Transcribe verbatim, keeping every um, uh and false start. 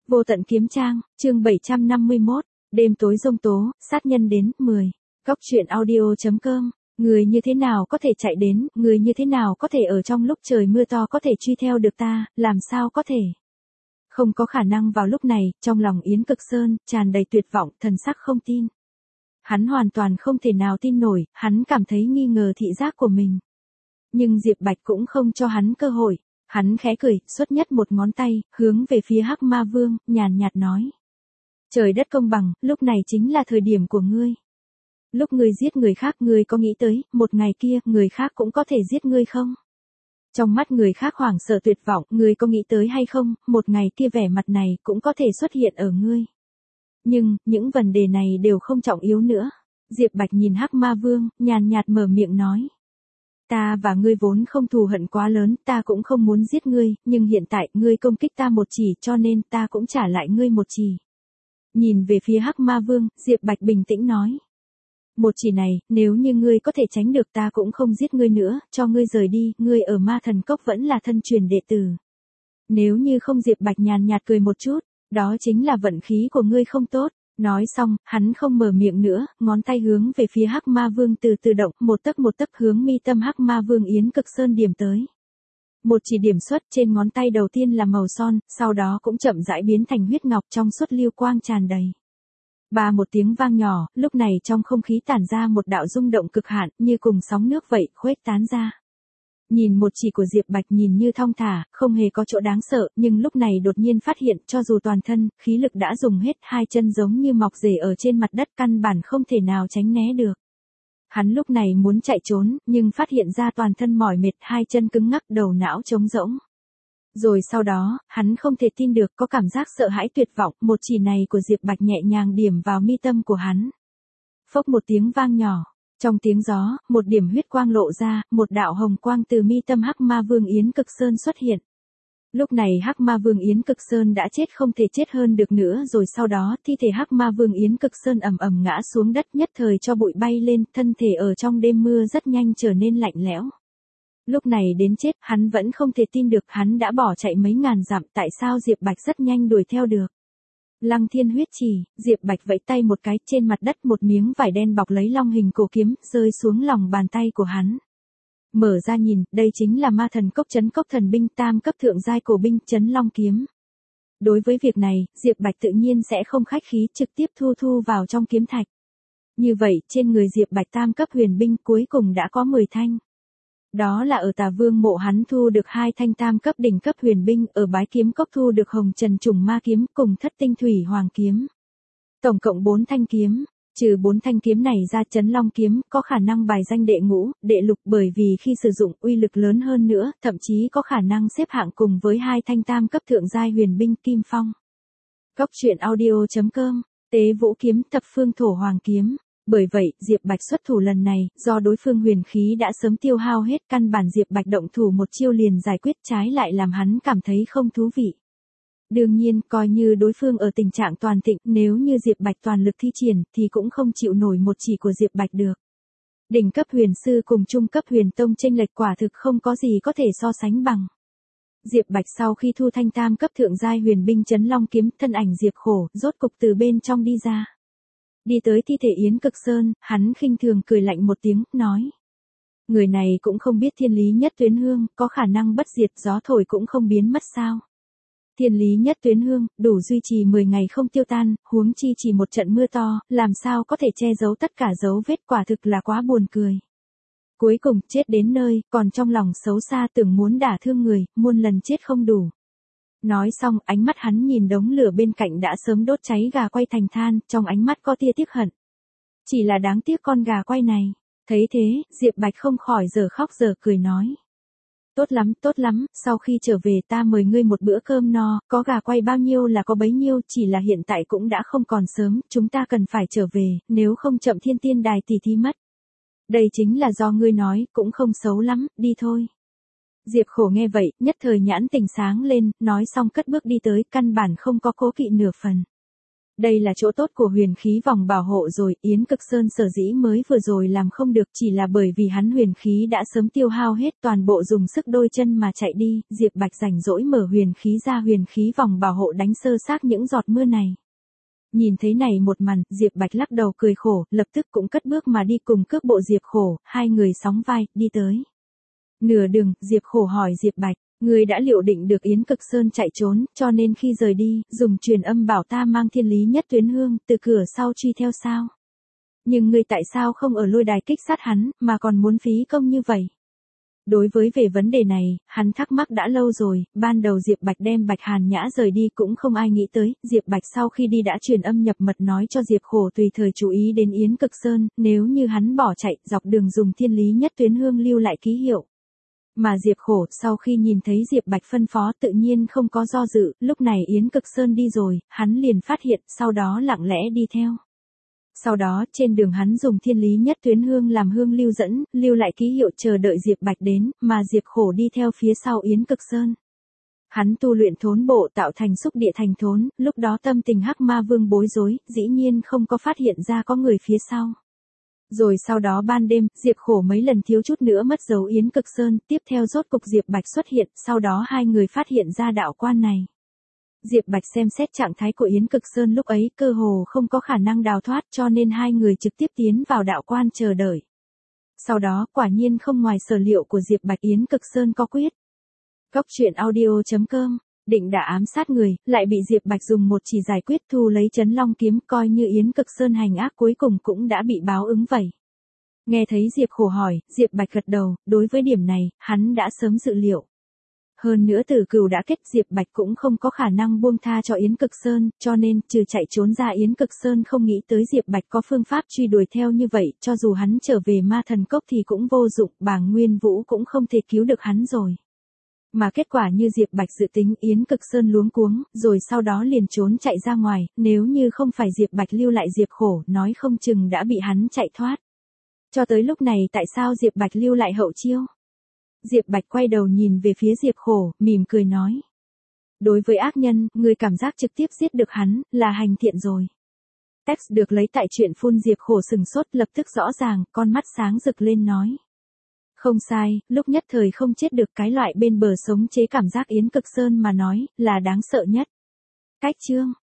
Vô tận kiếm trang, chương bảy trăm năm mươi mốt, đêm tối giông tố, sát nhân đến, mười. Góc truyện audio.com, người như thế nào có thể chạy đến, người như thế nào có thể ở trong lúc trời mưa to có thể truy theo được ta, làm sao có thể. Không có khả năng. Vào lúc này, trong lòng Yến Cực Sơn, tràn đầy tuyệt vọng, thần sắc không tin. Hắn hoàn toàn không thể nào tin nổi, hắn cảm thấy nghi ngờ thị giác của mình. Nhưng Diệp Bạch cũng không cho hắn cơ hội. Hắn khẽ cười, xuất nhất một ngón tay, hướng về phía Hắc Ma Vương, nhàn nhạt nói. Trời đất công bằng, lúc này chính là thời điểm của ngươi. Lúc ngươi giết người khác, ngươi có nghĩ tới, một ngày kia, người khác cũng có thể giết ngươi không? Trong mắt người khác hoảng sợ tuyệt vọng, ngươi có nghĩ tới hay không, một ngày kia vẻ mặt này cũng có thể xuất hiện ở ngươi. Nhưng, những vấn đề này đều không trọng yếu nữa. Diệp Bạch nhìn Hắc Ma Vương, nhàn nhạt mở miệng nói. Ta và ngươi vốn không thù hận quá lớn, ta cũng không muốn giết ngươi, nhưng hiện tại, ngươi công kích ta một chỉ cho nên ta cũng trả lại ngươi một chỉ. Nhìn về phía Hắc Ma Vương, Diệp Bạch bình tĩnh nói. Một chỉ này, nếu như ngươi có thể tránh được ta cũng không giết ngươi nữa, cho ngươi rời đi, ngươi ở Ma Thần Cốc vẫn là thân truyền đệ tử. Nếu như không, Diệp Bạch nhàn nhạt cười một chút, đó chính là vận khí của ngươi không tốt. Nói xong, hắn không mở miệng nữa, ngón tay hướng về phía Hắc Ma Vương từ từ động, một tấc một tấc hướng mi tâm Hắc Ma Vương Yến Cực Sơn điểm tới. Một chỉ điểm xuất trên ngón tay đầu tiên là màu son, sau đó cũng chậm rãi biến thành huyết ngọc trong suốt lưu quang tràn đầy. Ba một tiếng vang nhỏ, lúc này trong không khí tản ra một đạo rung động cực hạn, như cùng sóng nước vậy, khuếch tán ra. Nhìn một chỉ của Diệp Bạch nhìn như thong thả, không hề có chỗ đáng sợ, nhưng lúc này đột nhiên phát hiện cho dù toàn thân, khí lực đã dùng hết, hai chân giống như mọc rễ ở trên mặt đất căn bản không thể nào tránh né được. Hắn lúc này muốn chạy trốn, nhưng phát hiện ra toàn thân mỏi mệt, hai chân cứng ngắc, đầu não trống rỗng. Rồi sau đó, hắn không thể tin được, có cảm giác sợ hãi tuyệt vọng, một chỉ này của Diệp Bạch nhẹ nhàng điểm vào mi tâm của hắn. Phốc một tiếng vang nhỏ. Trong tiếng gió, một điểm huyết quang lộ ra, một đạo hồng quang từ mi tâm Hắc Ma Vương Yến Cực Sơn xuất hiện. Lúc này Hắc Ma Vương Yến Cực Sơn đã chết không thể chết hơn được nữa, rồi sau đó thi thể Hắc Ma Vương Yến Cực Sơn ầm ầm ngã xuống đất, nhất thời cho bụi bay lên, thân thể ở trong đêm mưa rất nhanh trở nên lạnh lẽo. Lúc này đến chết, hắn vẫn không thể tin được, hắn đã bỏ chạy mấy ngàn dặm, tại sao Diệp Bạch rất nhanh đuổi theo được. Lăng Thiên huyết chỉ, Diệp Bạch vẫy tay một cái, trên mặt đất một miếng vải đen bọc lấy long hình cổ kiếm, rơi xuống lòng bàn tay của hắn. Mở ra nhìn, đây chính là Ma Thần Cốc Trấn Cốc Thần binh tam cấp thượng giai cổ binh, Trấn Long kiếm. Đối với việc này, Diệp Bạch tự nhiên sẽ không khách khí, trực tiếp thu thu vào trong kiếm thạch. Như vậy, trên người Diệp Bạch tam cấp huyền binh cuối cùng đã có mười thanh. Đó là ở Tà Vương mộ hắn thu được hai thanh tam cấp đỉnh cấp huyền binh, ở Bái Kiếm Cốc thu được Hồng Trần Trùng Ma kiếm cùng Thất Tinh Thủy Hoàng kiếm. Tổng cộng bốn thanh kiếm, trừ bốn thanh kiếm này ra, Trấn Long kiếm có khả năng bài danh đệ ngũ, đệ lục, bởi vì khi sử dụng uy lực lớn hơn nữa, thậm chí có khả năng xếp hạng cùng với hai thanh tam cấp thượng giai huyền binh Kim Phong. Góc truyện audio.com, Tế Vũ kiếm, Thập Phương Thổ Hoàng kiếm. Bởi vậy, Diệp Bạch xuất thủ lần này, do đối phương huyền khí đã sớm tiêu hao hết, căn bản Diệp Bạch động thủ một chiêu liền giải quyết, trái lại làm hắn cảm thấy không thú vị. Đương nhiên, coi như đối phương ở tình trạng toàn thịnh, nếu như Diệp Bạch toàn lực thi triển, thì cũng không chịu nổi một chỉ của Diệp Bạch được. Đỉnh cấp huyền sư cùng trung cấp huyền tông chênh lệch quả thực không có gì có thể so sánh bằng. Diệp Bạch sau khi thu thanh tam cấp thượng giai huyền binh Trấn Long kiếm, thân ảnh Diệp Khổ, rốt cục từ bên trong đi ra. Đi tới thi thể Yến Cực Sơn, hắn khinh thường cười lạnh một tiếng, nói. Người này cũng không biết thiên lý nhất tuyến hương, có khả năng bất diệt, gió thổi cũng không biến mất sao. Thiên lý nhất tuyến hương, đủ duy trì mười ngày không tiêu tan, huống chi chỉ một trận mưa to, làm sao có thể che giấu tất cả dấu vết, quả thực là quá buồn cười. Cuối cùng, chết đến nơi, còn trong lòng xấu xa tưởng muốn đả thương người, muôn lần chết không đủ. Nói xong, ánh mắt hắn nhìn đống lửa bên cạnh đã sớm đốt cháy gà quay thành than, trong ánh mắt có tia tiếc hận. Chỉ là đáng tiếc con gà quay này. Thấy thế, Diệp Bạch không khỏi giờ khóc giờ cười nói. Tốt lắm, tốt lắm, sau khi trở về ta mời ngươi một bữa cơm no, có gà quay bao nhiêu là có bấy nhiêu, chỉ là hiện tại cũng đã không còn sớm, chúng ta cần phải trở về, nếu không chậm thiên tiên đài tỷ thí mất. Đây chính là do ngươi nói, cũng không xấu lắm, đi thôi. Diệp Khổ nghe vậy, nhất thời nhãn tình sáng lên, nói xong cất bước đi tới, căn bản không có cố kỵ nửa phần. Đây là chỗ tốt của huyền khí vòng bảo hộ rồi, Yến Cực Sơn sở dĩ mới vừa rồi làm không được chỉ là bởi vì hắn huyền khí đã sớm tiêu hao hết, toàn bộ dùng sức đôi chân mà chạy đi, Diệp Bạch rảnh rỗi mở huyền khí ra, huyền khí vòng bảo hộ đánh sơ xác những giọt mưa này. Nhìn thấy này một màn, Diệp Bạch lắc đầu cười khổ, lập tức cũng cất bước mà đi cùng cước bộ Diệp Khổ, hai người sóng vai, đi tới. Nửa đường, Diệp Khổ hỏi Diệp Bạch, ngươi đã liệu định được Yến Cực Sơn chạy trốn, cho nên khi rời đi, dùng truyền âm bảo ta mang thiên lý nhất tuyến hương, từ cửa sau truy theo sao? Nhưng ngươi tại sao không ở lôi đài kích sát hắn, mà còn muốn phí công như vậy? Đối với về vấn đề này, hắn thắc mắc đã lâu rồi, ban đầu Diệp Bạch đem Bạch Hàn Nhã rời đi cũng không ai nghĩ tới, Diệp Bạch sau khi đi đã truyền âm nhập mật nói cho Diệp Khổ tùy thời chú ý đến Yến Cực Sơn, nếu như hắn bỏ chạy, dọc đường dùng thiên lý nhất tuyến hương lưu lại ký hiệu. Mà Diệp Khổ sau khi nhìn thấy Diệp Bạch phân phó tự nhiên không có do dự, lúc này Yến Cực Sơn đi rồi, hắn liền phát hiện, sau đó lặng lẽ đi theo. Sau đó, trên đường hắn dùng thiên lý nhất tuyến hương làm hương lưu dẫn, lưu lại ký hiệu chờ đợi Diệp Bạch đến, mà Diệp Khổ đi theo phía sau Yến Cực Sơn. Hắn tu luyện thốn bộ tạo thành xúc địa thành thốn, lúc đó tâm tình Hắc Ma Vương bối rối, dĩ nhiên không có phát hiện ra có người phía sau. Rồi sau đó ban đêm, Diệp Khổ mấy lần thiếu chút nữa mất dấu Yến Cực Sơn, tiếp theo rốt cục Diệp Bạch xuất hiện, sau đó hai người phát hiện ra đạo quan này. Diệp Bạch xem xét trạng thái của Yến Cực Sơn lúc ấy cơ hồ không có khả năng đào thoát cho nên hai người trực tiếp tiến vào đạo quan chờ đợi. Sau đó quả nhiên không ngoài sở liệu của Diệp Bạch, Yến Cực Sơn có quyết. Góc truyện audio chấm com, định đã ám sát người, lại bị Diệp Bạch dùng một chỉ giải quyết thu lấy Chấn Long kiếm, coi như Yến Cực Sơn hành ác cuối cùng cũng đã bị báo ứng vậy. Nghe thấy Diệp Khổ hỏi, Diệp Bạch gật đầu, đối với điểm này, hắn đã sớm dự liệu. Hơn nữa Tử Cửu đã kết, Diệp Bạch cũng không có khả năng buông tha cho Yến Cực Sơn, cho nên, trừ chạy trốn ra Yến Cực Sơn không nghĩ tới Diệp Bạch có phương pháp truy đuổi theo như vậy, cho dù hắn trở về Ma Thần Cốc thì cũng vô dụng, Bàng Nguyên Vũ cũng không thể cứu được hắn rồi. Mà kết quả như Diệp Bạch dự tính, Yến Cực Sơn luống cuống, rồi sau đó liền trốn chạy ra ngoài, nếu như không phải Diệp Bạch lưu lại Diệp Khổ, nói không chừng đã bị hắn chạy thoát. Cho tới lúc này tại sao Diệp Bạch lưu lại hậu chiêu? Diệp Bạch quay đầu nhìn về phía Diệp Khổ, mỉm cười nói. Đối với ác nhân, người cảm giác trực tiếp giết được hắn, là hành thiện rồi. Text được lấy tại truyện phun. Diệp Khổ sừng sốt, lập tức rõ ràng, con mắt sáng rực lên nói. Không sai, lúc nhất thời không chết được cái loại bên bờ sống chế cảm giác Yến Cực Sơn mà nói, là đáng sợ nhất. Cách chương.